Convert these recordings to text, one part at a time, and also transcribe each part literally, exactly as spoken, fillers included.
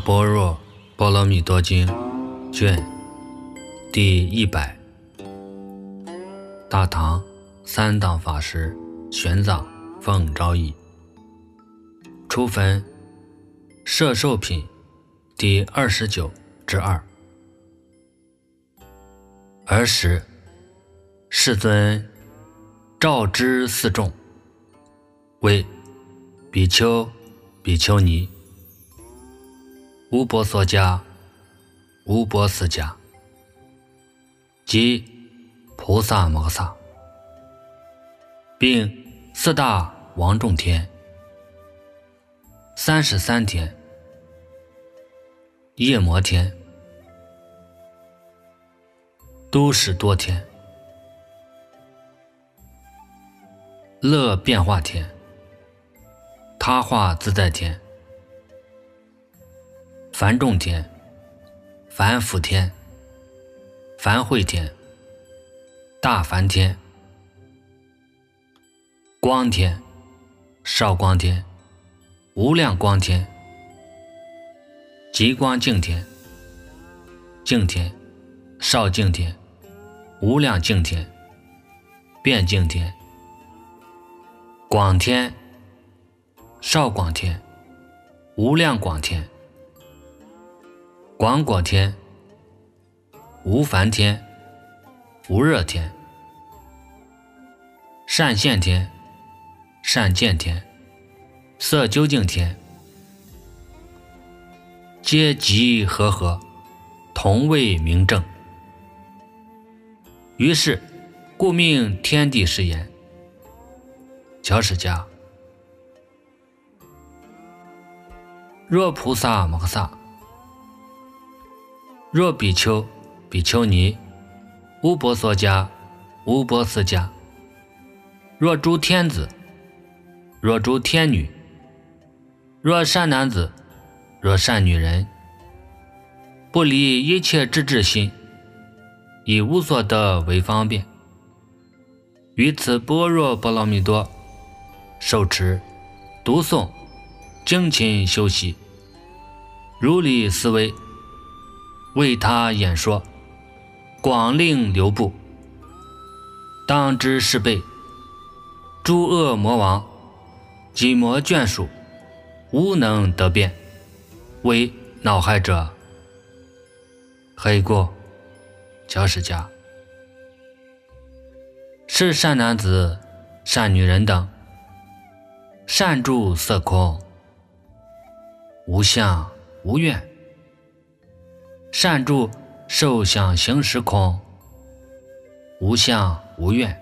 般若波罗蜜多经卷第一百，大唐三藏法师玄奘奉诏译，初分摄受品第二十九之二。尔时世尊召之四众，谓比丘、比丘尼、乌波索迦、乌波斯迦及菩萨摩诃萨，并四大王众天、三十三天、夜摩天、都史多天、乐变化天、他化自在天、梵众天、梵辅天、梵会天、大梵天、光天、少光天、无量光天、极光净天、净天、少净天、无量净天、变净天、广天、少广天、无量广天、广果天、无梵天、无热天、善现天、善见天、色究竟天，皆集和合，同为明正。于是故命天地是言。乔史家，若菩萨摩诃萨，若比丘、比丘尼、乌波索迦、乌波斯迦，若诸天子，若诸天女，若善男子，若善女人，不离一切智智心，以无所得为方便，于此般若波罗蜜多受持、读诵、精勤修习，如理思维，为他演说，广令流布，当知是辈诸恶魔王及魔眷属无能得辩，为恼害者。黑过乔史家，是善男子、善女人等，善住色空，无相无愿，善住受想行识空，无相无愿，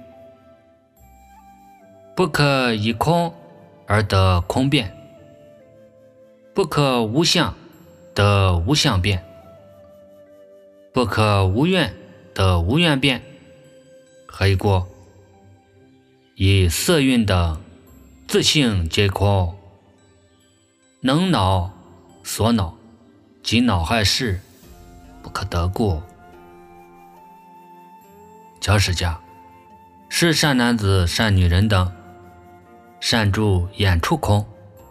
不可以空而得空辩，不可无相得无相辩，不可无愿得无愿辩。黑过以色蕴等自性皆空，能恼所恼及恼害事，不可得故。乔史家，是善男子、善女人等，善住眼处空，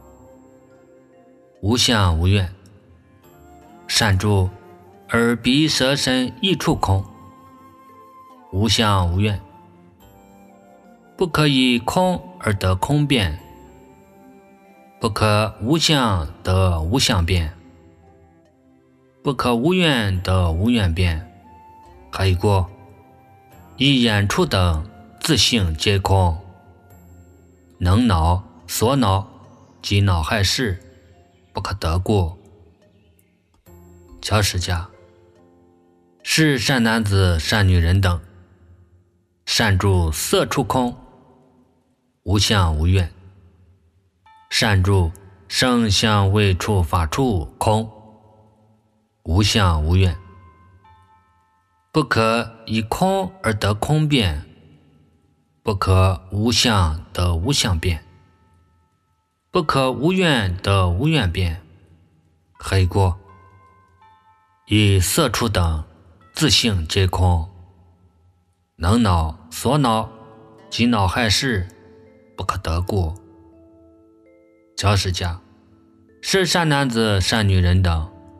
无相无愿，善住耳鼻舌身意处空，无相无愿，不可以空而得空辩，不可无相得无相辩，不可无愿得无愿辩。还有过以眼处等自性皆空，能恼所恼及恼害事，不可得故。乔史家，是善男子、善女人等，善住色处空，无相无愿，善住声香味触法处空，无相无愿，不可以空而得空辩，不可无相得无相辩，不可无愿得无愿辩。黑过以色处等自性皆空，能恼所恼及恼害事，不可得故。乔史家，是善男子、善女人等，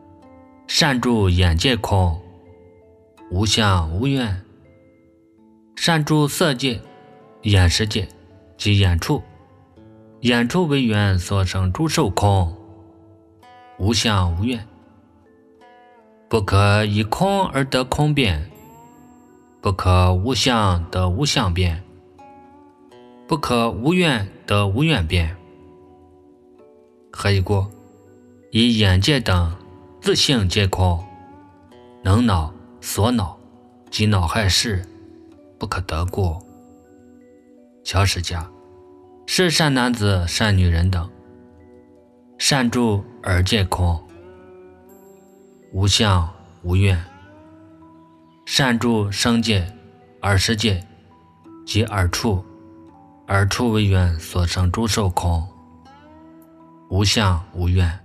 善住眼界空，无相无愿。善住色界、眼识界及眼处，眼处为缘所生诸受空，无相无愿。不可以空而得空变，不可无相得无相变，不可无愿得无愿变。何以故？以眼界等自性皆空，能恼所恼及恼害事，不可得故。乔史家是善男子善女人等，善住耳界空，无相无愿。善住声界、耳识界及耳处，耳处为缘所生诸受空，无相无愿。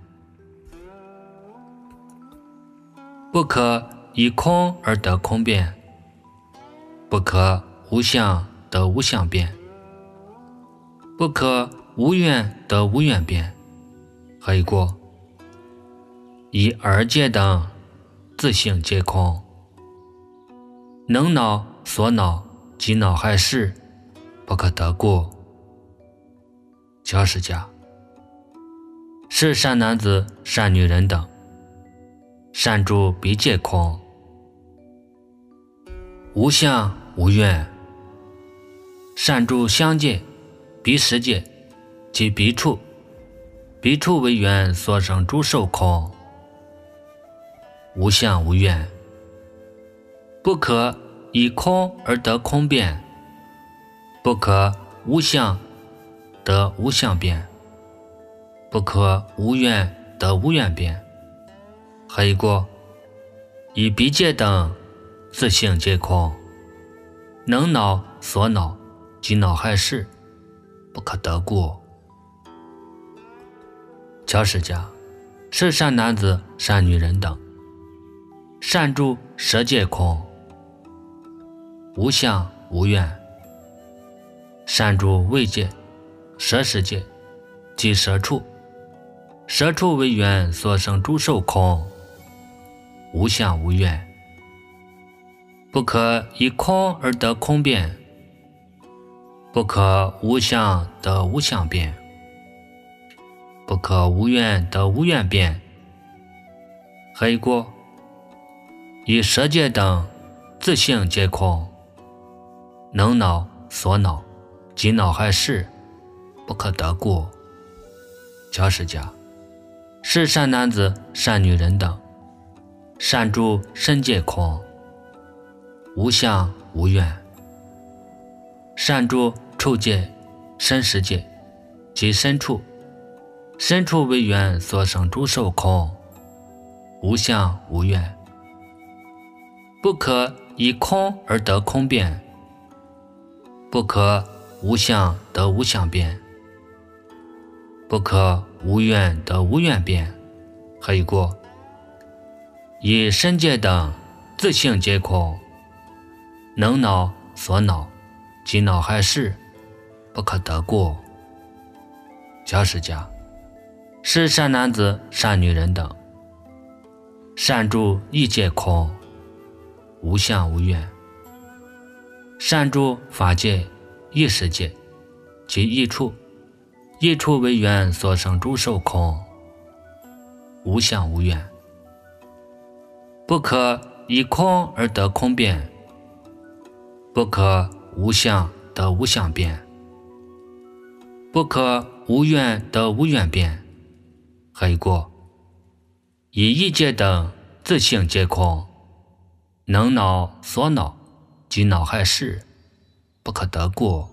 不可以空而得空变，不可无相得无相变，不可无愿得无愿变。何以故？以耳界等自性皆空，能恼所恼及恼害事，不可得故。乔史家是善男子善女人等，善住鼻界空，无相无愿。善住香界、鼻识界及鼻处，鼻处为缘所生诸受空，无相无愿。不可以空而得空变，不可无相得无相变，不可无愿得无愿变。何以故？以鼻界等自性皆空，能恼所恼及恼害事，不可得故。乔史家是善男子善女人等，善住舌界空，无相无愿。善住味界、舌识界及舌处，舌处为缘所生诸受空，无相无愿。不可以空而得空变，不可无相得无相变，不可无愿得无愿变。何以故？以舌界等自性皆空，能恼所恼及恼害事，不可得故。乔史家是善男子善女人等，善住身界空，无相无愿。善住处界、身识界及身处，身处为缘所生诸受空，无相无愿。不可以空而得空变，不可无相得无相变，不可无愿得无愿变。何以故？以身界等自性皆空，能恼所恼及恼害事，不可得故。乔史家是善男子善女人等，善住意界空，无相无愿。善住法界、意识界及意处，意处为缘所生诸受空，无相无愿。不可以空而得空变，不可无相得无相变，不可无愿得无愿变。何以故？以意界等自性皆空，能恼所恼及恼害事，不可得故。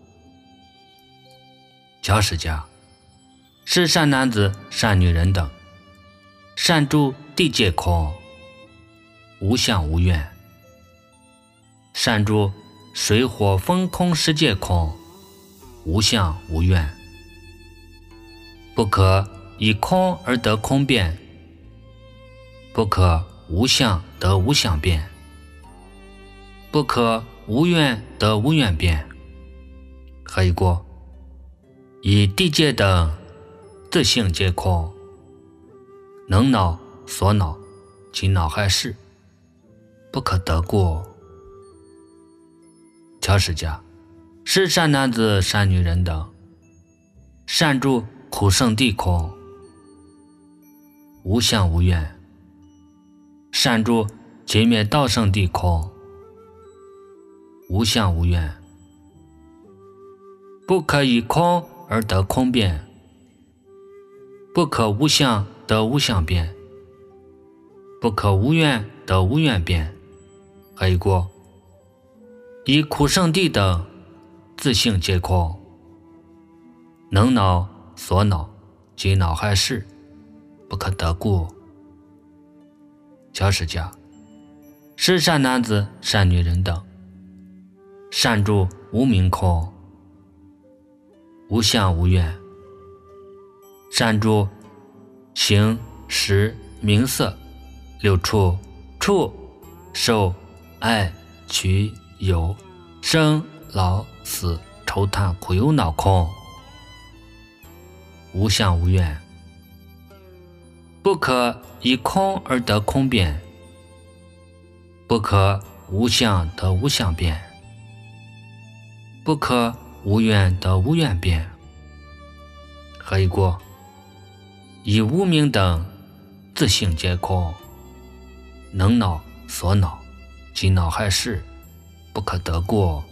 乔史家是善男子善女人等，善住地界空，无相无愿。善住水火风空世界空，无相无愿。不可以空而得空变，不可无相得无相变，不可无愿得无愿变。何以故？以地界等自性皆空，能恼所恼及脑海事，不可得过。乔世家是善男子、善女人等，善住苦圣地空，无相无愿；善住极灭道圣地空，无相无愿。不可以空而得空变，不可无相得无相变，不可无愿得无愿变。还有过以苦圣地等自性皆空，能恼所恼及恼害事，不可得故。乔世家是善男子、善女人等，善住无明空，无相无愿；善住形识名色六处触受爱取有生老死愁叹苦忧恼空，无相无愿。不可以空而得空变，不可无相得无相变，不可无愿得无愿变。何以过？以无明等自性皆空，能恼所恼及恼害事，不可得过。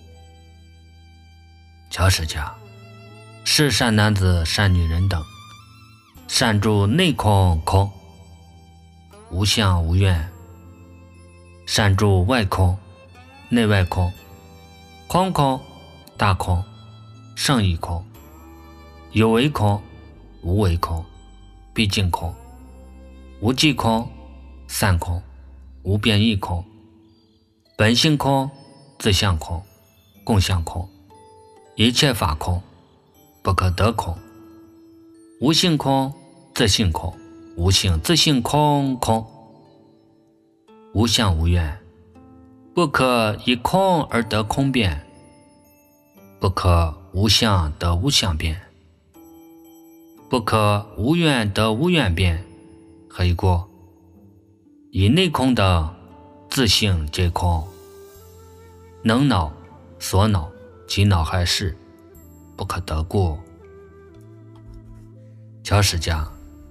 乔世家是善男子、善女人等，善住内空空，无相无愿；善住外空内外空，空空大空圣义空，有为空无为空，毕竟空，无记空散空，无变异空，本性空自相空共相空，一切法空不可得空，无性空自性空，无性自性空空，无相无愿。不可以空而得空变，不可无相得无相变，不可无愿得无愿变。何以过？以内空等自性皆空，能恼所恼及恼害事，不可得过。乔世家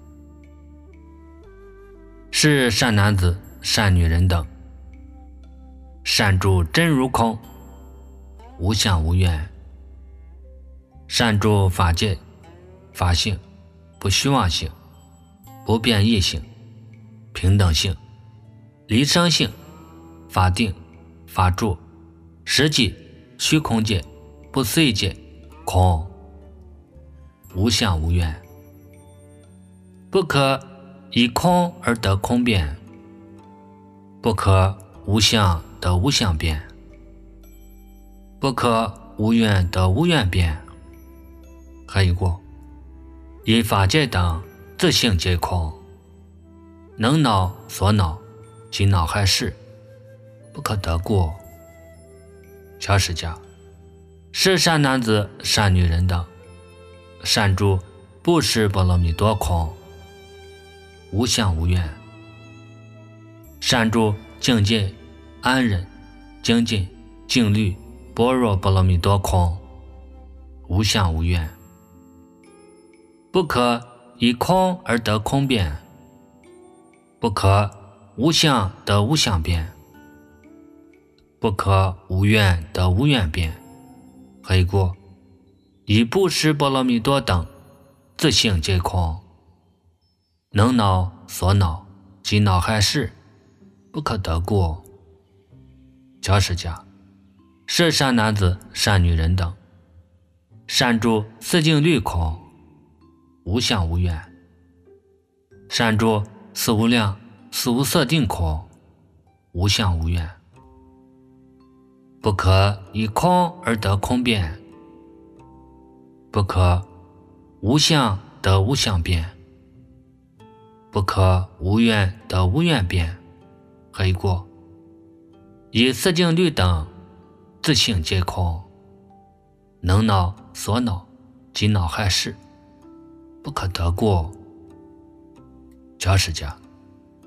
是善男子、善女人等，善住真如空，无相无愿；善住法界法性，不虚妄性，不变异性，平等性，离生性，法定法住实际虚空界不碎界空，无相无愿。不可以空而得空变，不可无相得无相变，不可无愿得无愿变。何以过？以法界等自性皆空，能恼所恼及恼害事，不可得过。乔世家是善男子、善女人等，善住布施波罗蜜多空，无相无愿；善住境界安忍精进静虑般若波罗蜜多空，无相无愿。不可以空而得空变，不可无相得无相变，不可无愿得无愿变。何以过？以布施波罗蜜多等自性皆空，能恼所恼及恼害事，不可得过。乔世家是善男子、善女人等，善住四境律空，无相无愿；善住四无量四无色定空，无相无愿。不可以空而得空变，不可无相得无相变，不可无愿得无愿变。何以过？以四境律等自性皆空，能恼所恼及恼害事，不可得过。乔世家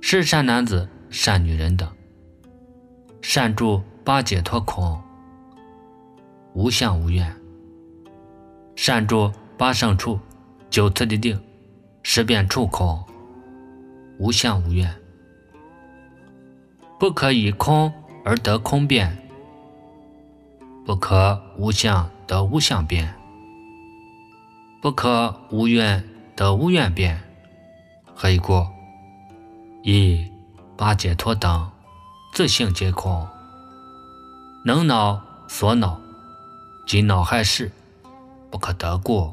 是善男子、善女人等。善住八解脱空，无相无愿。善住八胜处，九次第定，十遍处空，无相无愿。不可以空而得空辩，不可无相得无相辩，不可无愿得无愿辩。何以故？以八解脱等自性皆空，能恼所恼及恼害事，不可得故。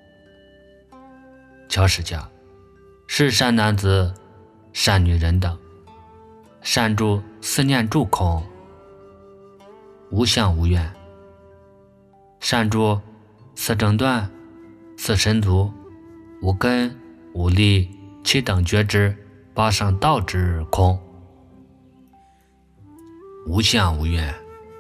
乔释迦，是善男子、善女人等。善住思念住空，无相无愿。善住四正断、四神足、无根、无力、七等觉知、八圣道之空，无相无愿。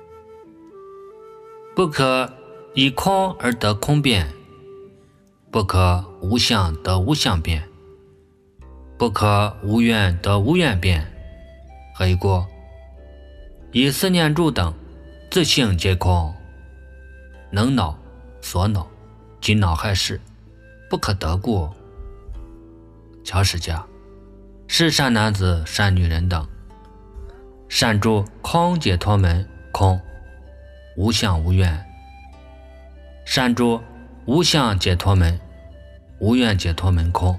不可以空而得空辩，不可无相得无相辩，不可无愿得无愿辩。何以故？以思念住等自性皆空，能恼所恼及恼害事，不可得故。乔释迦，是善男子、善女人等。善住空解脱门空，无相无愿。善住无相解脱门，无愿解脱门空，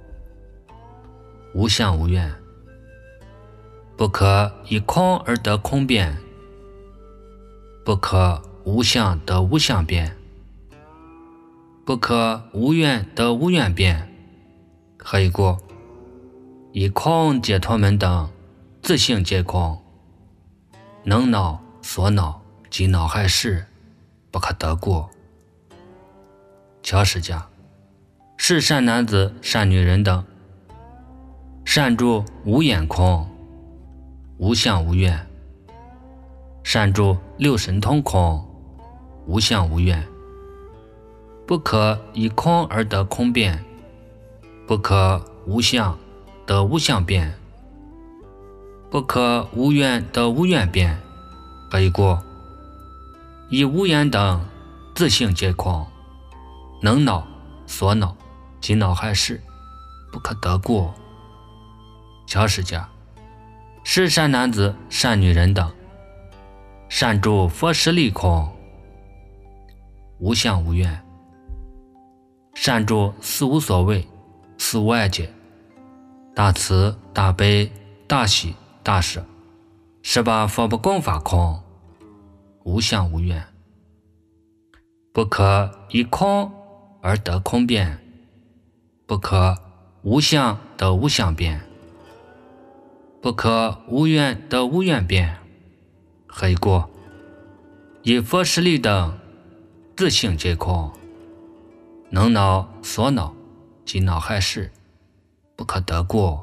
无相无愿。不可以空而得空辩，不可无相得无相辩，不可无愿得无愿辩。何以故？以空解脱门等自性皆空，能恼所恼及恼害事，不可得故。乔释迦，是善男子、善女人等。善住无眼空，无相无愿。善住六神通空，无相无愿。不可以空而得空辩，不可无相得无相辩，不可无愿得无愿辩。何以故？以无眼等自性皆空，能恼所恼及恼害事，不可得故。乔释迦，是善男子、善女人等。善住佛实力空，无相无愿。善住四无所谓、四无碍解、大慈大悲大喜大舍，十八佛不共法空，无相无愿。不可以空而得空辩，不可无相得无相辩，不可无愿得无愿辩。何以故？以佛实力等自性皆空，能恼所恼及恼害事，不可得故。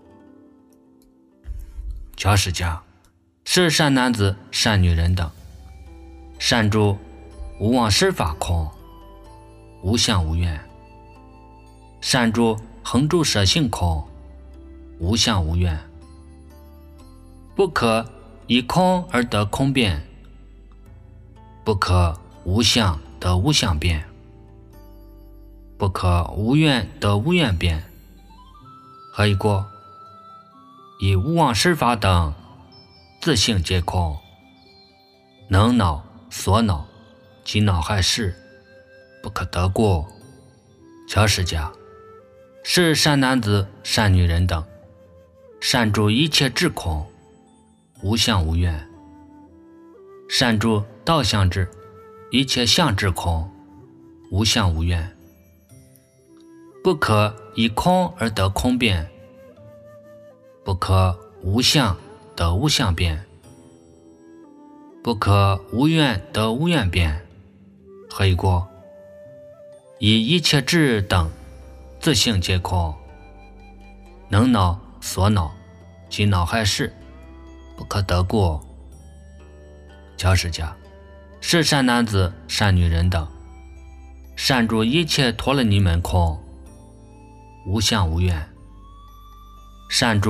乔释迦，是善男子、善女人等。善住无妄施法空，无相无愿。善住恒住舍性空，无相无愿。不可以空而得空辩，不可无相得无相辩，不可无愿得无愿辩。何以故？以无妄施法等自性皆空，能恼所恼及恼害事，不可得故。乔释迦，是善男子、善女人等。善住一切智空，无相无愿。善住道相智，一切相智空，无相无愿。不可以空而得空辩，不可无相得无相辩，不可无愿得无愿辩。何以故？以一切智等自性皆空，能恼所恼及恼害事，不可得故。乔释迦，是善男子、善女人等。善住一切陀罗尼门空，无相无愿。善住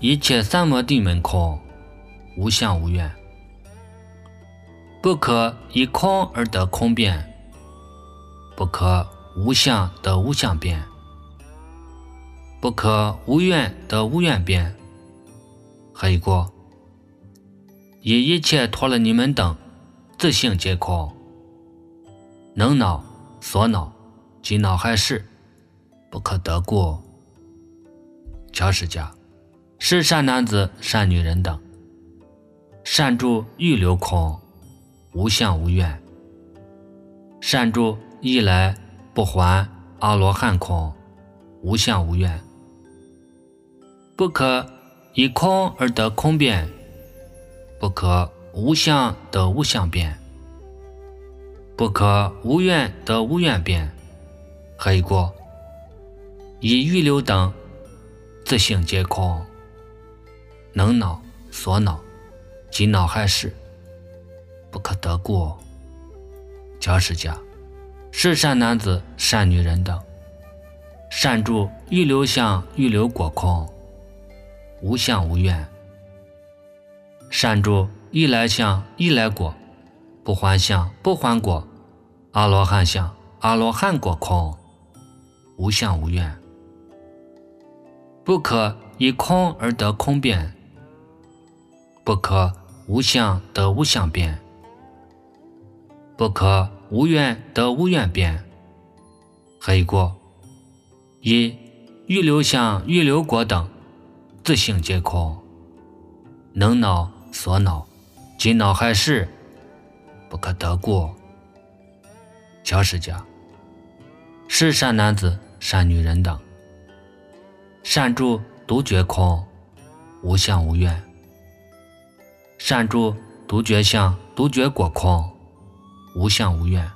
一切三摩地门空，无相无愿。不可以空而得空辩，不可无相得无相辩，不可无愿得无愿辩。何以故？以一切陀罗尼门等自性皆空，能恼所恼及恼害事，不可得故。乔释迦，是善男子善女人等，善住欲流空，无相无愿；善住一来不还阿罗汉空，无相无愿。不可以空而得空辩，不可无相得无相辩，不可无愿得无愿辩。何以故？以欲流等自性皆空，能恼所恼及恼害事，不可得故。乔释迦，是善男子善女人等，善住欲流相欲流果空，无相无愿；善住一来相一来果，不还相不还果，阿罗汉相阿罗汉果空，无相无愿。不可以空而得空辩，不可无相得无相辩，不可无愿得无愿辩。何以故？以欲流相欲流果等自性皆空，能恼所恼及恼害事，不可得故。乔释迦，是善男子善女人等，善住独觉空，无相无愿；善住独觉相独觉果空，无相无愿。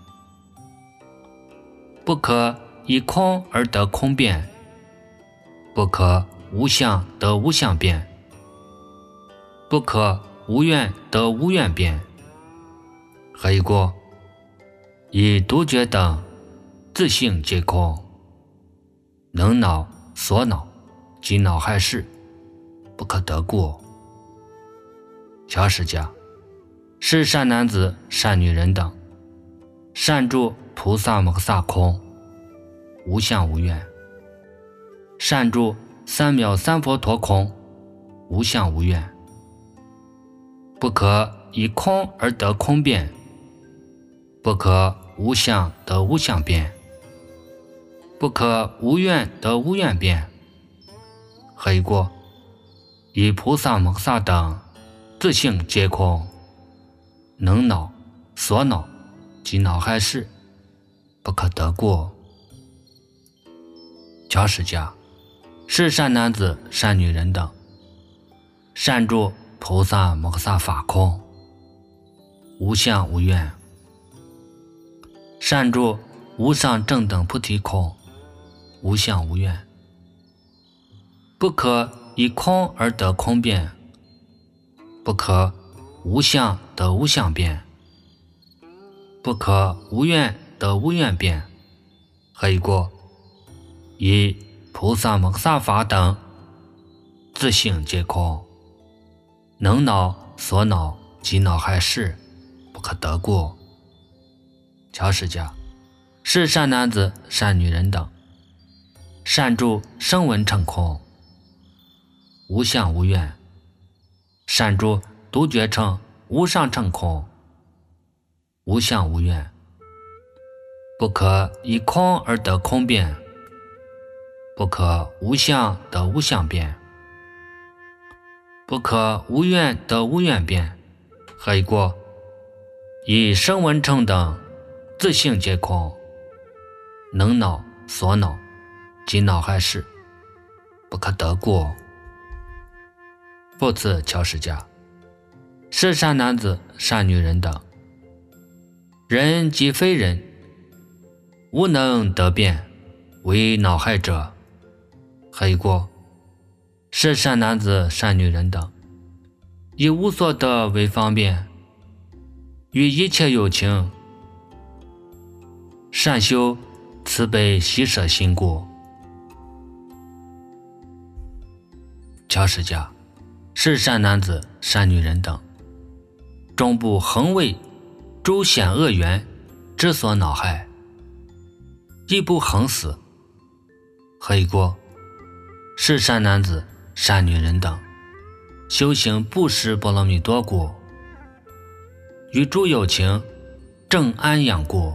不可以空而得空辩，不可无相得无相辩，不可无愿得无愿辩。何以故？以独觉等自性皆空，能恼所恼及恼害事，不可得故。乔释迦，是善男子善女人等，善住菩萨摩诃萨空，无相无愿；善住三藐三佛陀空，无相无愿。不可以空而得空辩，不可无相得无相辩，不可无愿得无愿辩。何以故？以菩萨摩诃萨等自性皆空，能恼所恼及恼害事，不可得故。乔释迦，是善男子善女人等，善住菩萨摩诃萨法空，无相无愿；善住无上正等菩提空，无相无愿。不可以空而得空辩，不可无相得无相辩，不可无愿得无愿辩。何以故？以菩萨摩诃萨法等自性皆空，能恼所恼及恼害事，不可得故。乔释迦，是善男子善女人等，善住声闻乘空，无相无愿；善住独觉乘无上乘空，无相无愿。不可以空而得空辩，不可无相得无相辩，不可无愿得无愿辩。何以故？以声闻乘等自性皆空，能恼所恼及恼害事，不可得故。复次，乔释迦，是善男子善女人等，人及非人，无能得辩，为恼害者。何以故？是善男子善女人等，以无所得为方便，与一切有情善修慈悲喜舍心故。乔释迦， 是善男子、善女人等，终不恒为诸险恶缘之所恼害，亦不恒死。何以故？是善男子、善女人等，修行布施波罗蜜多故，与诸有情正安养故。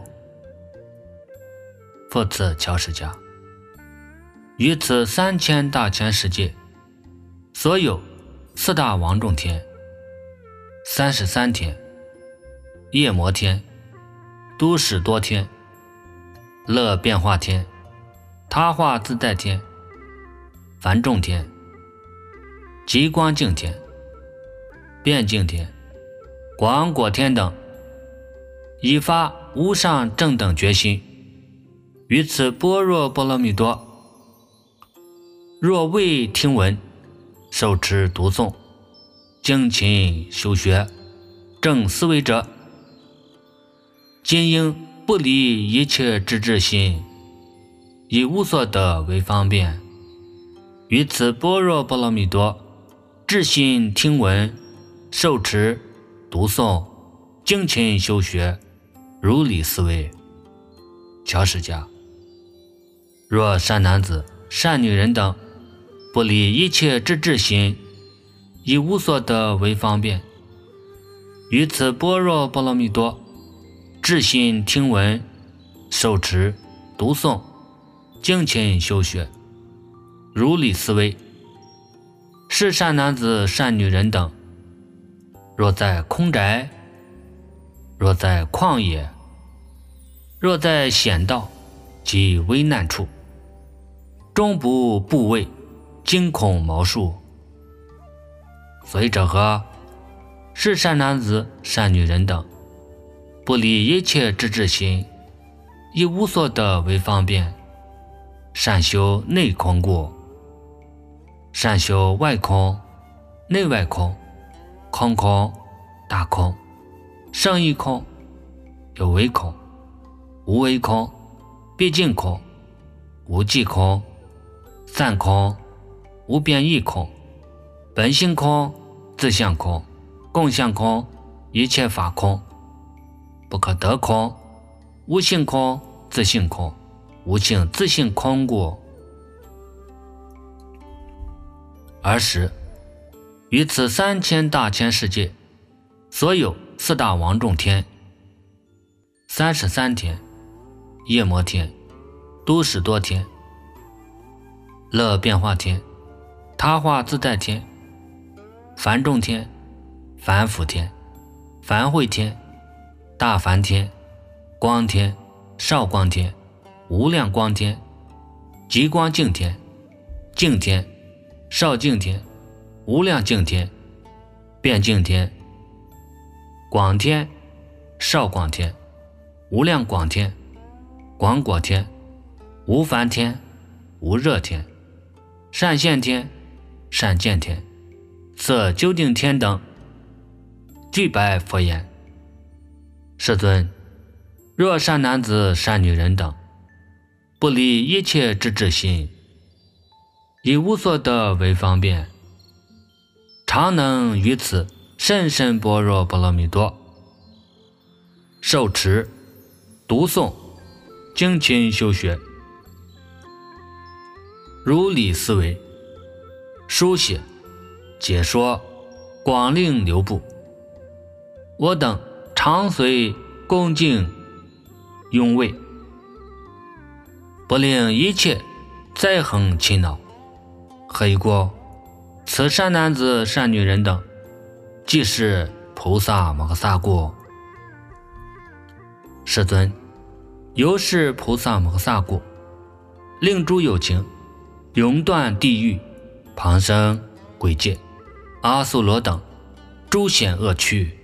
复次乔氏家，于此三千大千世界，所有四大王众天、三十三天、夜摩天、都使多天、乐变化天、他化自在天、梵众天、极光净天、变净天、广果天等，以发无上正等决心，于此般若波罗蜜多，若未听闻、受持读诵、精勤修学、正思维者，今应不离一切智智心，以无所得为方便，于此般若波罗蜜多，至心听闻、受持读诵、精勤修学、如理思维。乔氏家，若善男子、善女人等，不离一切智智心，以无所得为方便，于此般若波罗蜜多，至心听闻、受持读诵、精勤修学、如理思维。是善男子、善女人等，若在空宅，若在旷野，若在险道及危难处，终不怖畏、惊恐毛数。所以者何？是善男子、善女人等，不离一切智智心，以无所得为方便，善修内空故。善修外空、内外空、空空、大空、胜义空、有为空、无为空、毕竟空、无际空、散空、无变异空、本性空、自相空、共相空、一切法空、不可得空、无性空、自性空、无性自性空故。而时于此三千大千世界，所有四大王众天、三十三天、夜摩天、都使多天、乐变化天、他化自在天、梵众天、梵辅天、梵会天、大梵天、光天、少光天、无量光天、极光净天、净天、少净天、无量净天、变净天、广天、少广天、无量广天、广果天、无烦天、无热天、善现天、善见天、色究竟天等，具白佛言：世尊，若善男子、善女人等，不离一切智智心，以无所得为方便，常能于此甚深般若波罗蜜多，受持、读诵、精勤修学、如理思维、书写、解说、广令流布，我等常随恭敬拥畏，不令一切灾横侵恼。何以故？此善男子、善女人等，即是菩萨摩诃萨故。世尊，由是菩萨摩诃萨故，令诸有情永断地狱、旁生、鬼界、阿修罗等诸险恶趣。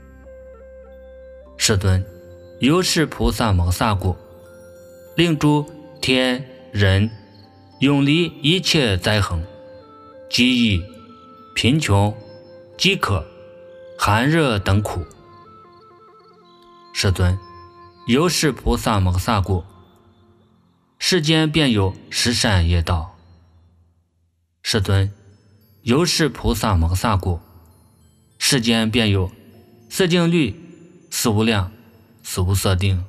世尊，由是菩萨摩诃萨故，令诸天人永离一切灾横、饥疫、贫穷、饥渴、寒热等苦。世尊，由是菩萨摩诃萨故，世间便有十善业道。世尊， 由是菩萨摩萨故，世间便有四静虑、四无量、四无色定。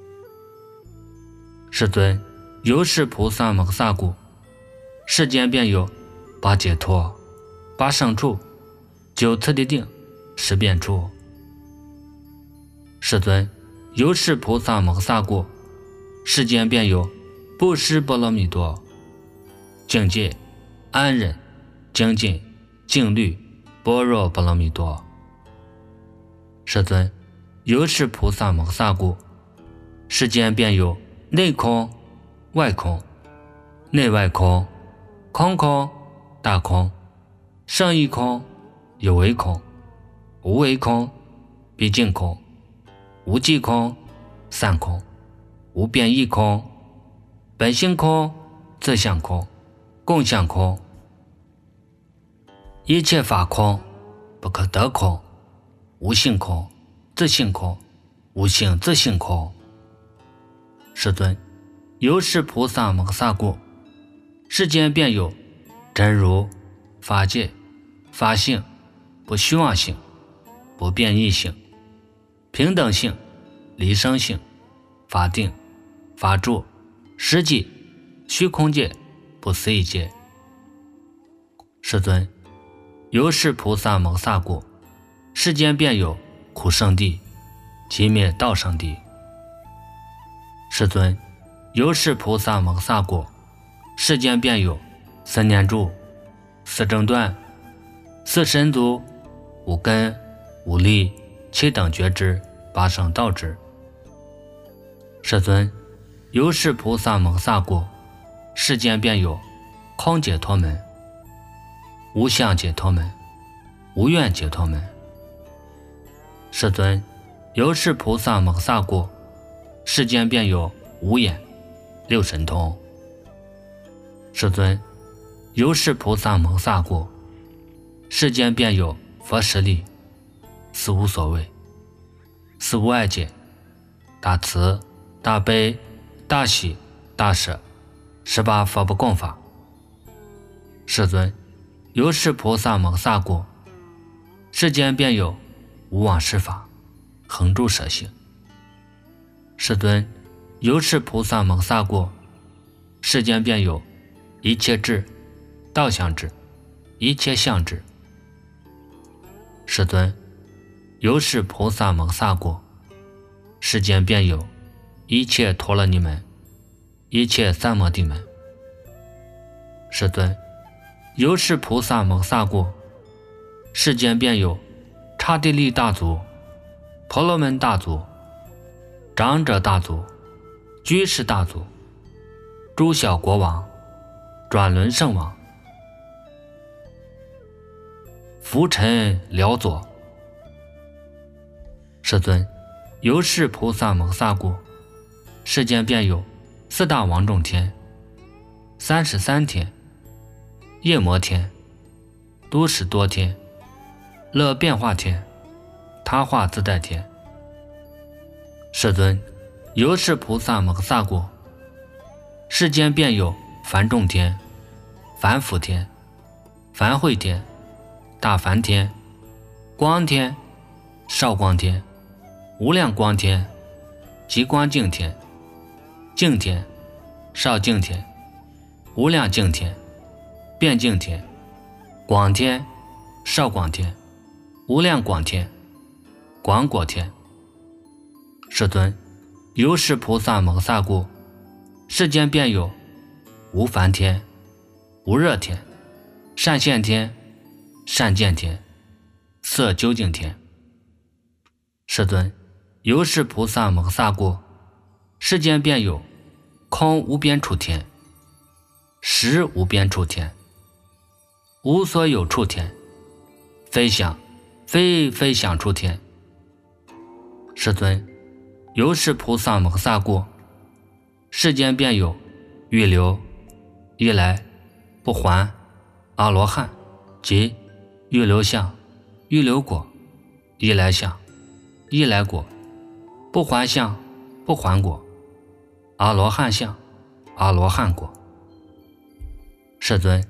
世尊，由是菩萨摩萨故，世间便有八解脱、八胜处、九次第定、十变处。世尊，由是菩萨摩萨故，世间便有布施波罗蜜多、境界、安忍、精进、静虑、般若波罗蜜多。世尊，由是菩萨摩萨故，世间便有内空、外空、内外空、空空、大空、胜义空、有为空、无为空、毕竟空、无记空、散空、无变异空、本性空、自相空、共相空，一切法空、不可得空、无性空、自性空、无性自性空。世尊，由是菩萨摩萨故，世间便有真如、法界、法性、不虚妄性、不变异性、平等性、离生性、法定、法住、实际、虚空界、不思议界。世尊，由是菩萨摩萨故，世间便有苦圣地、寂灭道圣地。世尊，由是菩萨摩萨故，世间便有四念住、四正断、四神足、五根、五力、七等觉支、八圣道支。世尊，由是菩萨摩萨故，世间便有空解脱门、无相解脱门、无愿解脱门。世尊，由是菩萨摩萨故，世间便有无眼、六神通。世尊，由是菩萨摩萨故，世间便有佛十力、四无所谓、四无碍解、大慈、大悲、大喜、大舍、十八佛不共法。世尊，由是菩萨摩萨故，世间便有无妄施法、恒住舍行。世尊，由是菩萨摩萨故，世间便有一切智、道相智、一切相智。世尊，由是菩萨摩萨故，世间便有一切陀罗尼门、一切三摩地门。世尊，由是菩萨摩萨故，世间便有刹帝利大族、婆罗门大族、长者大族、居士大族、诸小国王、转轮圣王、浮尘辽佐。世尊，由是菩萨摩萨故，世间便有四大王众天、三十三天、夜摩天、都史多天、乐变化天、他化自在天。世尊，由是菩萨摩萨故，世间便有梵众天、梵辅天、梵会天、大梵天、光天、少光天、无量光天、极光净天、净天、少净天、无量净天、变净天、广天、少广天、无量广天、广果天。世尊，由是菩萨摩萨故，世间便有无梵天、无热天、善现天、善见天、色究竟天。世尊，由是菩萨摩萨故，世间便有空无边处天、实无边处天、无所有处天、非想非非想处天。世尊，由是菩萨摩萨故，世间便有预流、一来、不还、阿罗汉及预流相、预流果、一来相、一来果、不还相、不还果、阿罗汉相、阿罗汉果。世尊，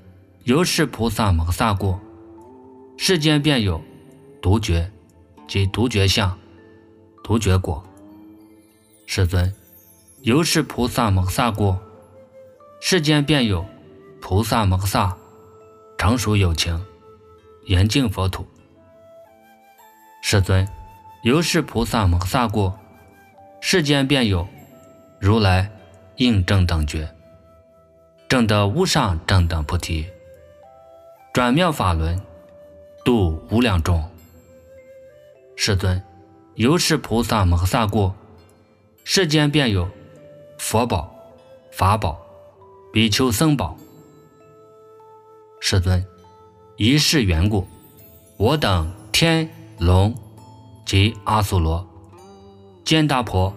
由是菩萨蒙萨过，世间便有独觉即独觉相、独觉果。世尊，由是菩萨蒙萨过，世间便有菩萨蒙萨成熟有情，严净佛土。世尊，由是菩萨蒙萨过，世间便有如来应正等觉，证得无上正等菩提，转妙法轮，度无量众。世尊，由是菩萨蒙萨过，世间便有佛宝、法宝、比丘僧宝。世尊，以是缘故，我等天龙及阿苏罗、坚达婆、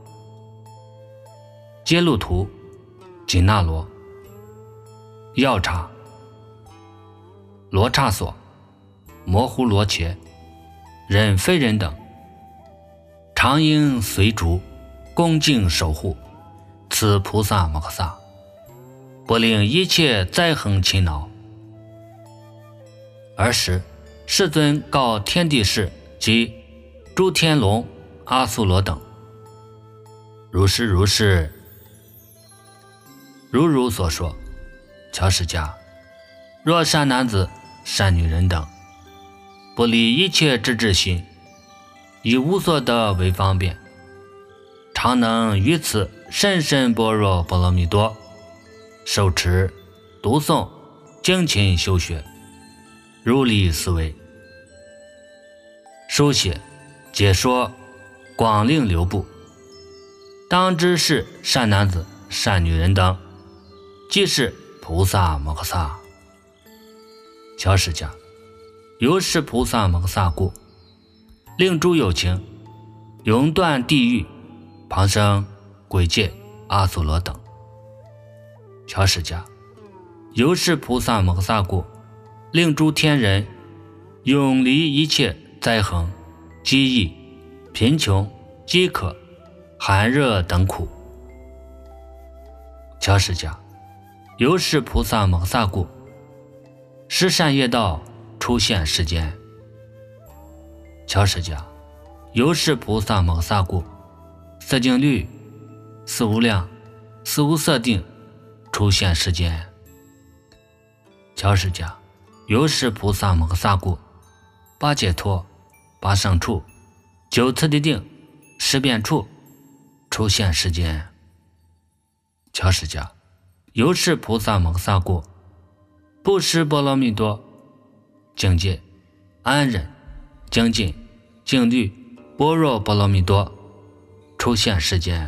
揭路图、紧那罗、药叉、罗刹所、摩呼罗伽、人非人等，常应随逐恭敬守护此菩萨摩诃萨，不令一切灾横侵扰。尔时世尊告天地士及诸天龙、阿苏罗等：如是如是，如如所说。乔释迦，若善男子、善女人等，不离一切智智心，以无所得为方便，常能于此甚深般若波罗蜜多，受持、读诵、精勤修学，如理思维，书写、解说，广令流布，当知是善男子、善女人等，即是菩萨摩诃萨。乔释迦，由是菩萨摩诃萨故，令诸有情永断地狱、旁生、鬼界、阿苏罗等。乔释迦，由是菩萨摩诃萨故，令诸天人永离一切灾横、饥疫、贫穷、饥渴、寒热等苦。乔释迦，由是菩萨摩诃萨故，十善业道出现世间。乔释迦，由是菩萨摩诃萨故，色净律、四无量、四无色定出现世间。乔释迦，由是菩萨摩诃萨故，八解脱、八胜处、九次第定、十变处出现世间。乔释迦，由是菩萨摩诃萨故，布施波罗蜜多境界、安忍、精进、静虑、般若波罗蜜多出现世间。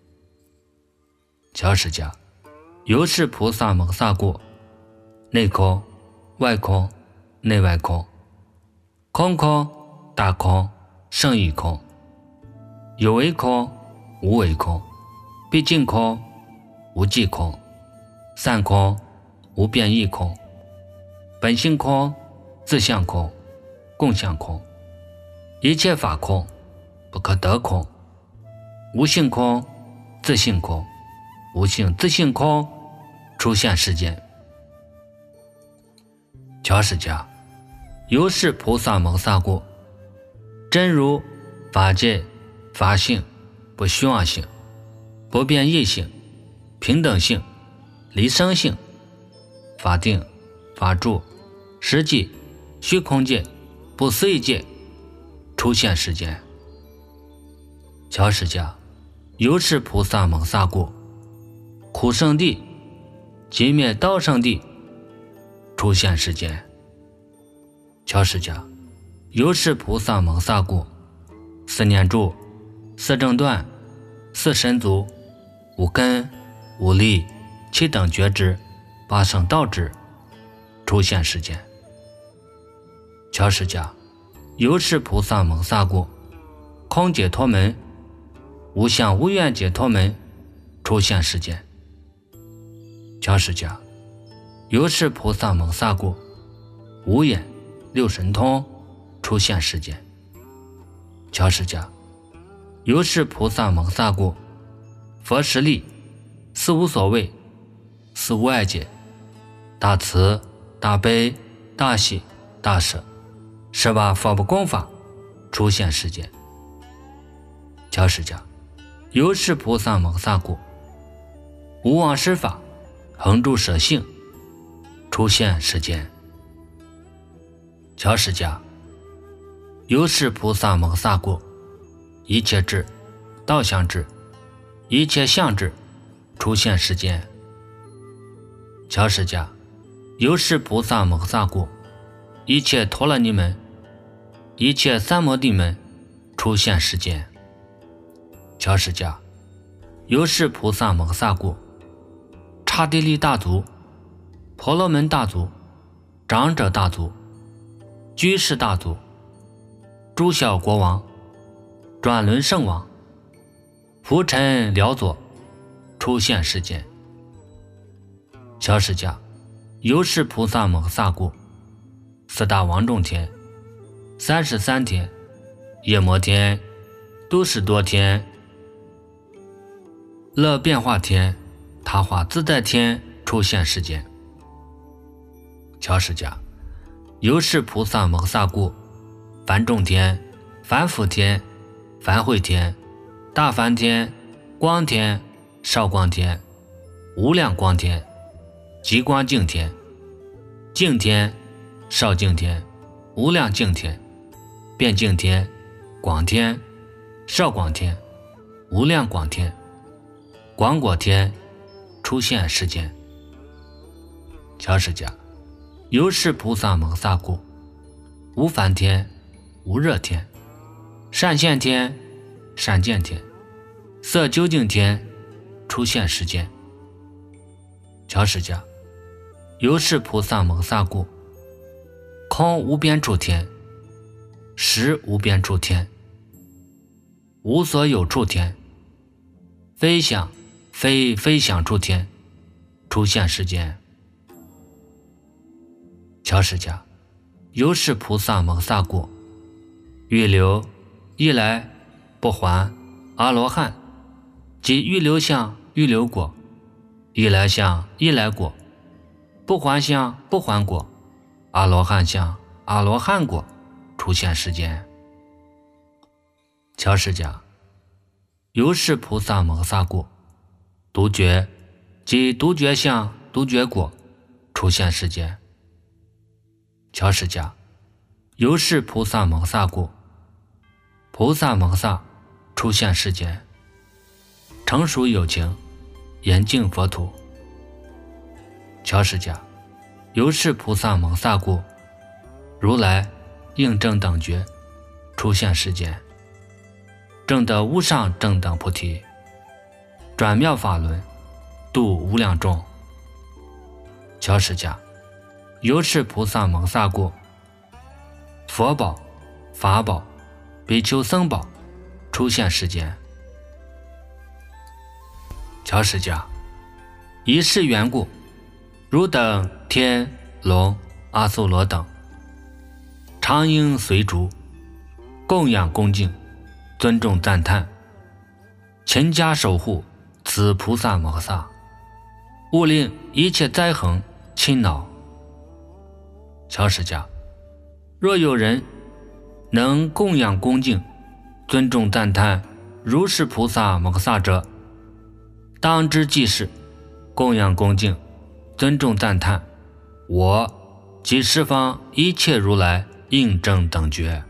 乔释迦，由是菩萨摩诃萨故，内空、外空、内外空、空空、大空、胜义空、有为空、无为空、毕竟空、无际空、散空、无变异空、本性空、自相空、共相空、一切法空、不可得空、无性空、自性空、无性自性空出现世间。乔释迦，由是菩萨摩诃萨故，真如、法界、法性、不虚妄性、不变异性、平等性、离生性、法定、法住、实际、虚空界、不思议界出现世间。乔释迦，由是菩萨摩诃萨故，苦圣地、极灭道圣地出现世间。乔释迦，由是菩萨摩诃萨故，四念住、四正断、四神足、五根、五力、七等觉知、八圣道智出现世间。乔释迦，由是菩萨摩诃萨故，空解脱门、无相无愿解脱门出现世间。乔释迦，由是菩萨摩诃萨故，无眼、六神通出现世间。乔释迦，由是菩萨摩诃萨故，佛实力、四无所谓、四无碍解、大慈、 大悲、大喜、大舍十八佛部功法出现世间。教释迦，由是菩萨摩萨故，无妄施法，恒住舍性出现世间。教释迦，由是菩萨摩萨故，一切智、道相智、一切相智出现世间。教释迦，由是菩萨摩萨故，一切陀罗尼门、一切三摩地门出现世间。教释迦，由是菩萨摩萨故，刹帝利大族、婆罗门大族、长者大族、居士大族、诸小国王、转轮圣王、浮尘辽佐出现世间。教释迦，由是菩萨摩萨故，四大王众天、三十三天、夜摩天、都十多天、乐变化天、他化自在天出现世间。教释迦，由是菩萨摩萨故，梵众天、梵辅天、梵会天、大梵天、光天、少光天、无量光天、极光净天、净天、少净天、无量净天、变净天、广天、少广天、无量广天、广果天出现世间。教释迦，由是菩萨摩萨故，无梵天、无热天、善现天、善见天、色究竟天出现世间。教释迦，由是菩萨摩萨故，空无边处天、实无边处天、无所有处天、非想非非想处天出现世间。教释迦，由是菩萨摩萨故，预流、一来、不还、阿罗汉即预流相、预流果、一来相、一来果、不还相、不还果、阿罗汉相、阿罗汉果出现世间。教释迦，由是菩萨摩萨故，独觉即独觉相、独觉果出现世间。教释迦，由是菩萨摩萨故，菩萨摩萨出现世间，成熟有情，严净佛土。教释迦，由是菩萨摩萨故，如来应正等觉出现世间，证得无上正等菩提，转妙法轮，度无量众。教释迦，由是菩萨摩萨故，佛宝、法宝、比丘僧宝出现世间。教释迦，以是缘故，汝等天、龙、阿修罗等，常应随逐，供养恭敬，尊重赞叹，勤加守护此菩萨摩萨，勿令一切灾横侵恼。教释迦，若有人能供养恭敬、尊重赞叹如是菩萨摩萨者，当知即是供养恭敬、尊重赞叹我及十方一切如来应正等觉。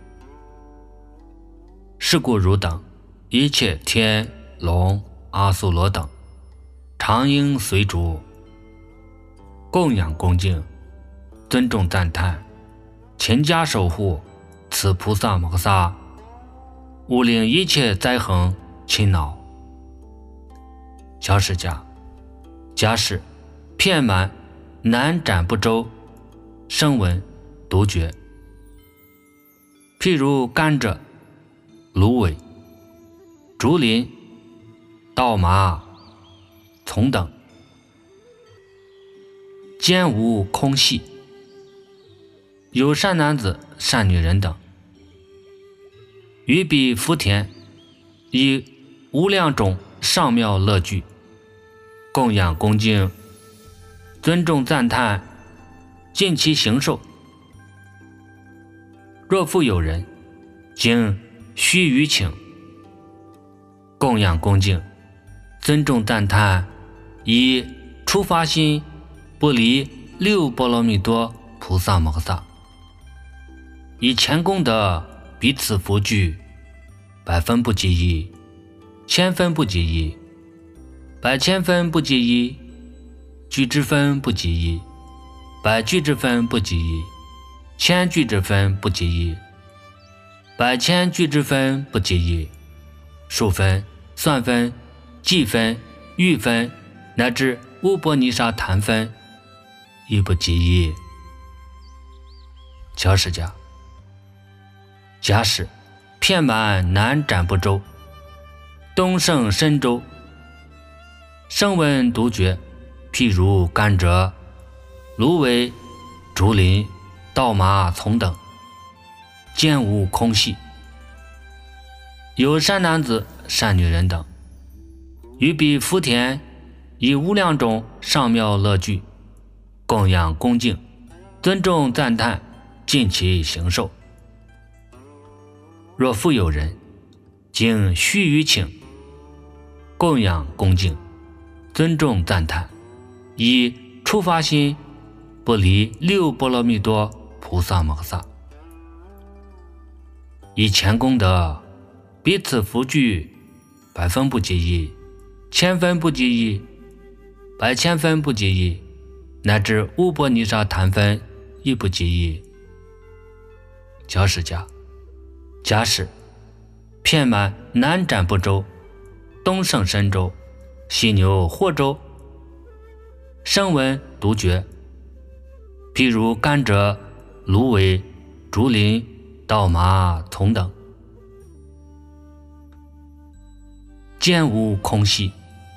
是故汝等一切天、龙、阿修罗等，常应随逐，供养恭敬，尊重赞叹，勤加守护此菩萨摩萨，勿令一切灾横侵恼。教释迦，假使遍满南瞻部洲，声闻、独觉，譬如甘蔗、芦苇、竹林、稻麻、丛等，间无空隙，有善男子、善女人等，于彼福田，以无量种上妙乐具，供养恭敬，尊重赞叹， 尽其行受。若复有人经须臾请，供养恭敬，尊重赞叹，以初发心不离六波罗蜜多菩萨摩萨，以前功德彼此福聚，百分不及一，千分不及一，百千分不及一，俱之分不及一，百俱之分不及一，千俱之分不及一，百千俱之分不及一，数分、算分、计分、欲分，乃至乌波尼沙檀分，亦不及一。乔释迦，假使遍满南瞻部洲，东胜身洲，声闻独觉，譬如甘蔗、芦苇、竹林、稻麻丛等，见无空隙。有善男子、善女人等，于彼福田，以无量种上妙乐具，供养恭敬，尊重赞叹，尽其行受。若复有人经须臾请，供养恭敬，尊重赞叹，以初发心不离六波罗蜜多菩萨摩萨，以前功德彼此福聚，百分不及一，千分不及一，百千分不及一，乃至乌波尼沙檀分亦不及一。乔释迦，假使遍满南瞻部洲，东胜身洲，西牛霍洲，声闻独觉，譬如甘蔗、芦苇、竹林、稻麻丛等，见无空隙。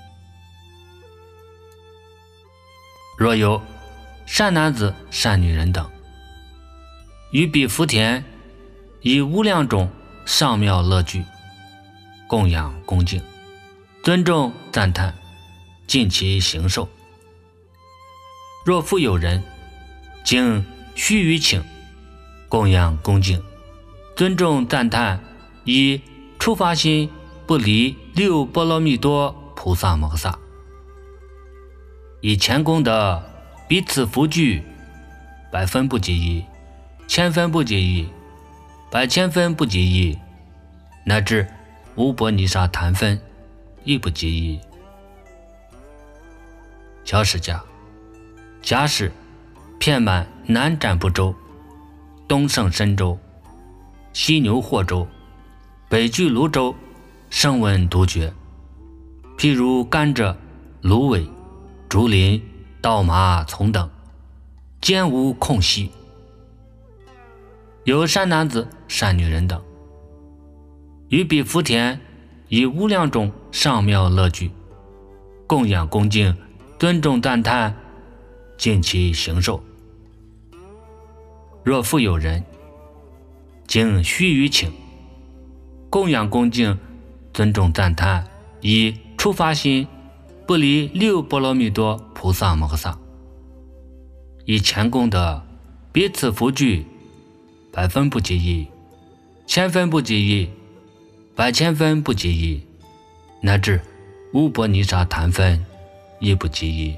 若有善男子、善女人等，于彼福田，以无量种上妙乐具，供养恭敬，尊重赞叹，尽其行受。若复有人经须臾请，供养恭敬，尊重赞叹，以初发心不离六波罗蜜多菩萨摩萨，以前功德彼此福聚，百分不及一，千分不及一，百千分不及一，乃至乌波尼沙檀分亦不及一。乔释迦，假使遍满南瞻部洲，东胜身洲，西牛霍洲，北俱泸州，声闻独觉，譬如甘蔗、芦苇、竹林、稻麻丛等，间无空隙。有善男子、善女人等，于彼福田，以无量种上妙乐具，供养恭敬，尊重赞叹，尽其行受。若复有人经须臾请，供养恭敬，尊重赞叹，以初发心不离六波罗蜜多菩萨摩萨，以前功德彼此福聚，百分不及一，千分不及一，百千分不及一，乃至乌波尼沙檀分亦不及一。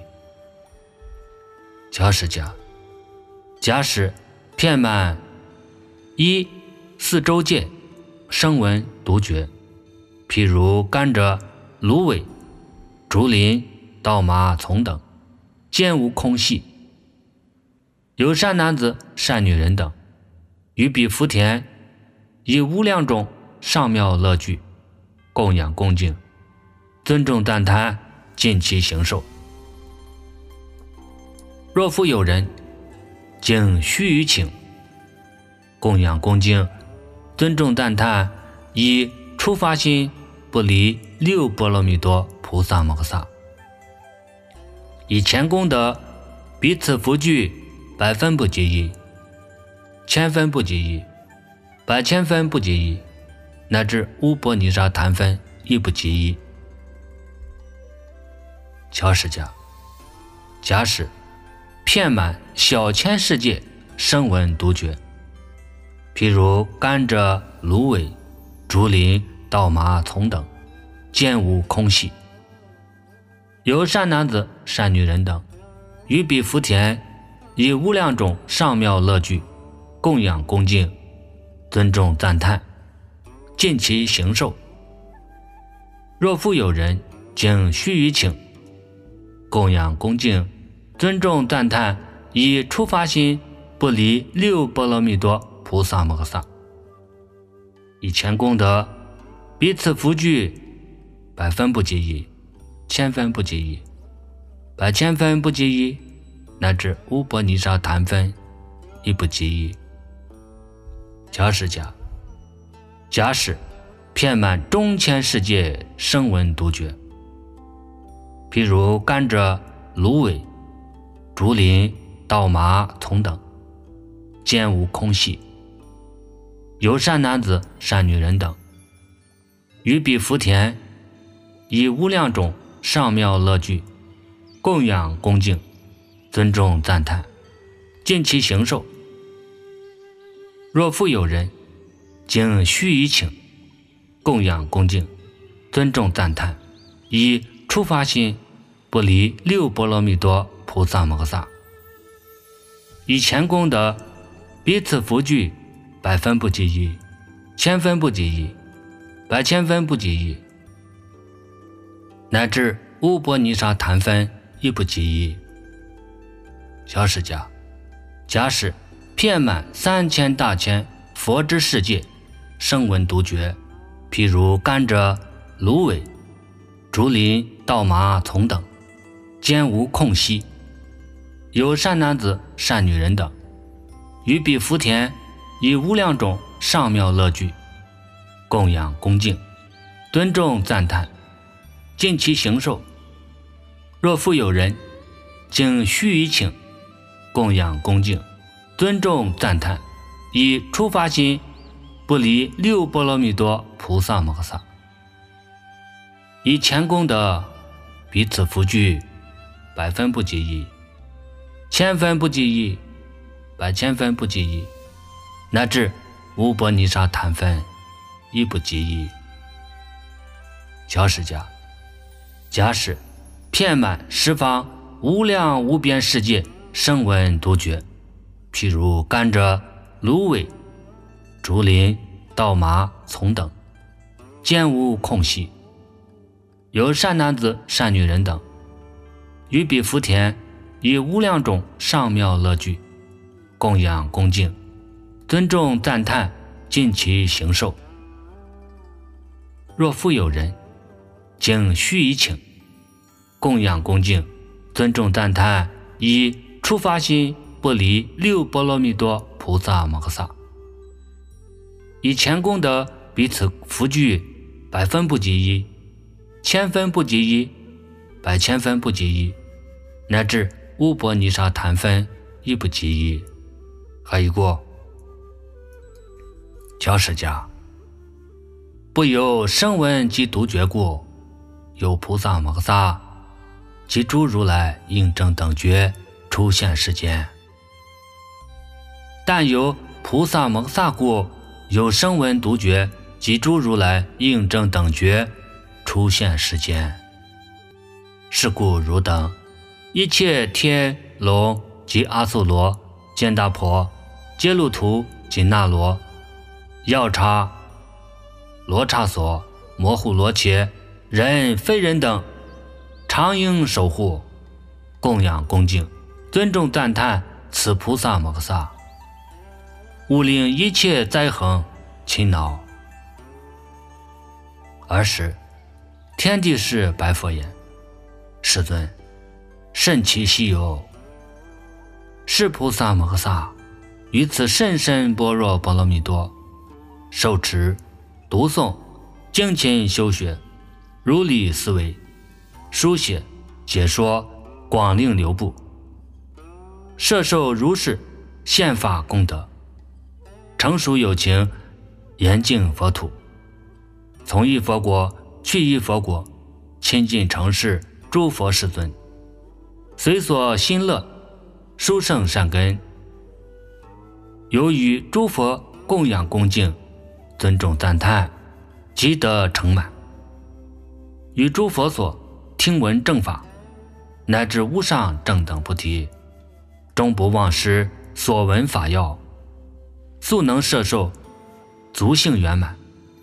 乔释迦，假使遍满一四周界，声闻独觉，譬如甘蔗、芦苇、竹林、稻麻丛等，间无空隙。有善男子、善女人等，于彼福田，以无量种上妙乐具，供养恭敬，尊重赞叹，尽其行受。若复有人经须臾请，供养恭敬，尊重赞叹，以初发心不离六波罗蜜多菩萨摩萨，以前功德彼此福聚，百分不及一，千分不及一，百千分不及一，乃至乌波尼沙檀分亦不及一。乔释迦，假使遍满小千世界，声闻独觉。譬如甘蔗、芦苇、竹林、稻麻、丛等，见无空隙。有善男子、善女人等，于彼福田，以无量种上妙乐具，供养恭敬，尊重赞叹，尽其行受。若复有人经须臾请，供养恭敬，尊重赞叹，以初发心，不离六波罗蜜多菩萨摩诃萨，以前功德，彼此福聚，百分不及一，千分不及一，百千分不及一，乃至乌波尼沙檀分亦不及一。假使假，假使遍满中千世界，声闻独觉。譬如甘蔗、芦苇、竹林、稻麻、丛等，见无空隙。有善男子、善女人等，于彼福田，以无量种上妙乐具，供养恭敬，尊重赞叹，尽其行受。若复有人经须臾请，供养恭敬，尊重赞叹，以初发心，不离六波罗蜜多菩萨摩诃萨，以前功德，彼此福聚，百分不及一，千分不及一，百千分不及一，乃至乌波尼沙檀分亦不及一。小使假，假使遍满三千大千佛之世界，声闻独觉。譬如甘蔗、芦苇、竹林、稻麻、丛等，间无空隙。有善男子、善女人等，于彼福田，以无量种上妙乐具，供养恭敬，尊重赞叹，尽其行受。若复有人经须臾请，供养恭敬，尊重赞叹，以初发心，不离六波罗蜜多菩萨摩诃萨，以前功德，彼此福聚，百分不及一，千分不及一，百千分不及一，乃至乌波尼沙檀分亦不及一。小使假，假使遍满十方无量无边世界，声闻独觉。譬如甘蔗、芦苇、竹林、稻麻、丛等，间无空隙。有善男子、善女人等，于彼福田，以无量种上妙乐具，供养恭敬，尊重赞叹，尽其行受。若复有人经须臾请，供养恭敬，尊重赞叹，以初发心，不离六波罗蜜多菩萨摩诃萨，以前功德，彼此福聚，百分不及一，千分不及一，百千分不及一，乃至乌波尼沙檀分亦不及一。还一过。小使假，不有声闻及独觉故，有菩萨摩诃萨及诸如来应正等觉出现世间。但有菩萨摩诃萨故，有声闻独觉及诸如来应正等觉出现世间。是故汝等一切天龙及阿修罗、犍达婆、揭路图及那罗、药叉、罗刹所、摩护罗伽、人非人等，常应守护，供养恭敬，尊重赞叹此菩萨摩诃萨，勿令一切灾横侵恼。尔时天帝释白佛言：世尊，甚其稀有！是菩萨摩诃萨于此甚深般若波罗蜜多，受持、读诵、精勤修学，如理思维，书写、解说，广令流布，摄受如是宪法功德，成熟有情，严净佛土，从一佛国去一佛国，亲近承事诸佛世尊，随所心乐， 殊胜善根。由于诸佛供养恭敬，尊重赞叹，积德成满，与诸佛所听闻正法，乃至无上正等菩提，终不忘失所闻法要，速能摄受，足性圆满，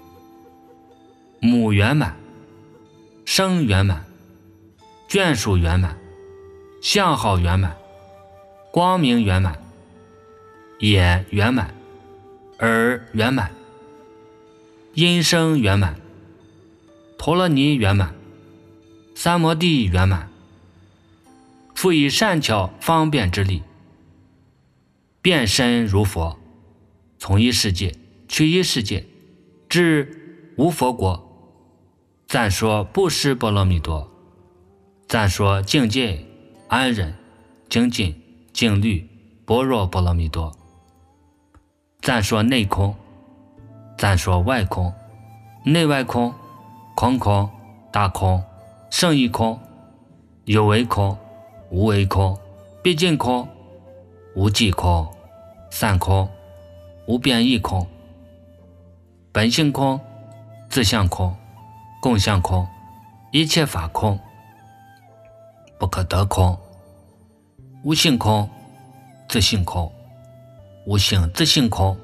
母圆满，生圆满，眷属圆满，相好圆满，光明圆满，眼圆满，耳圆满，音声圆满，陀罗尼圆满，三摩地圆满，复以善巧方便之力，变身如佛，从一世界去一世界，至无佛国，赞说布施波罗蜜多，赞说境界安忍精进静虑般若波罗蜜多，赞说内空，赞说外空，内外空，空空大空，圣义空，有为空，无为空，毕竟空，无际空，散空，无变异空，本性空，自相空，共相空，一切法空，不可得空，无性空，自性空，无性自性空。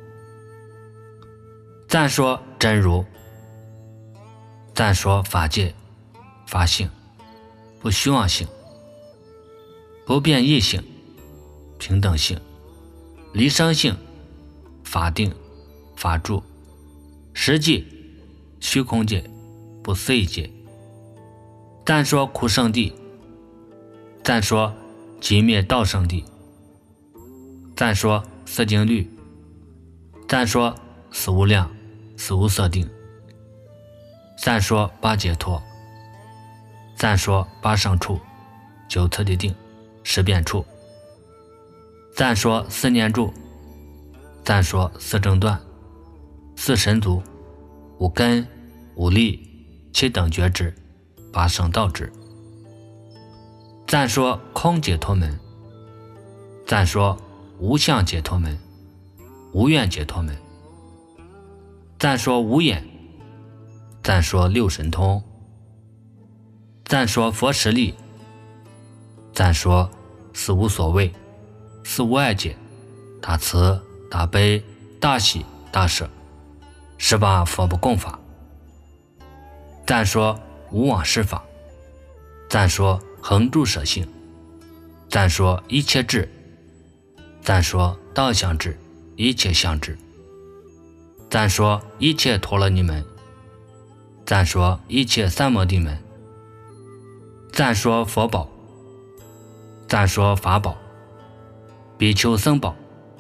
赞说真如，赞说法界法性，不虚妄性，不变异性，平等性，离生性，法定法住，实际虚空界，不思议界。赞说苦圣地，赞说极灭道圣地，赞说色经律，赞说死无量死无色定，赞说八解脱，赞说八圣处，九次第定，十变处，赞说四念住，赞说四正断，四神足，五根五力，七等觉知，八圣道智。赞说空解脱门，赞说无相解脱门，无愿解脱门，赞说无眼，赞说六神通，赞说佛实力，赞说四无所谓，四无碍解，大慈大悲大喜大舍，十八佛不共法，赞说无往事法，赞说恒住舍性，赞说一切智，赞说道相智，一切相智，赞说一切陀罗尼门，赞说一切三摩地门，赞说佛宝，赞说法宝，比丘僧宝，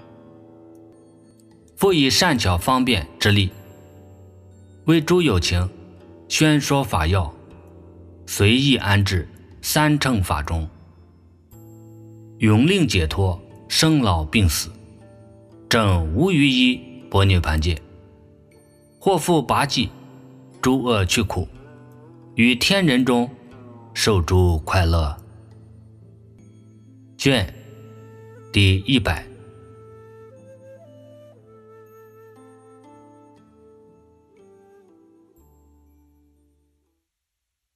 复以善巧方便之力，为诸有情宣说法要，随意安置三乘法中，永令解脱生老病死，正无余一般涅盘界，或复拔济诸恶去苦，于天人中受诸快乐。卷第一百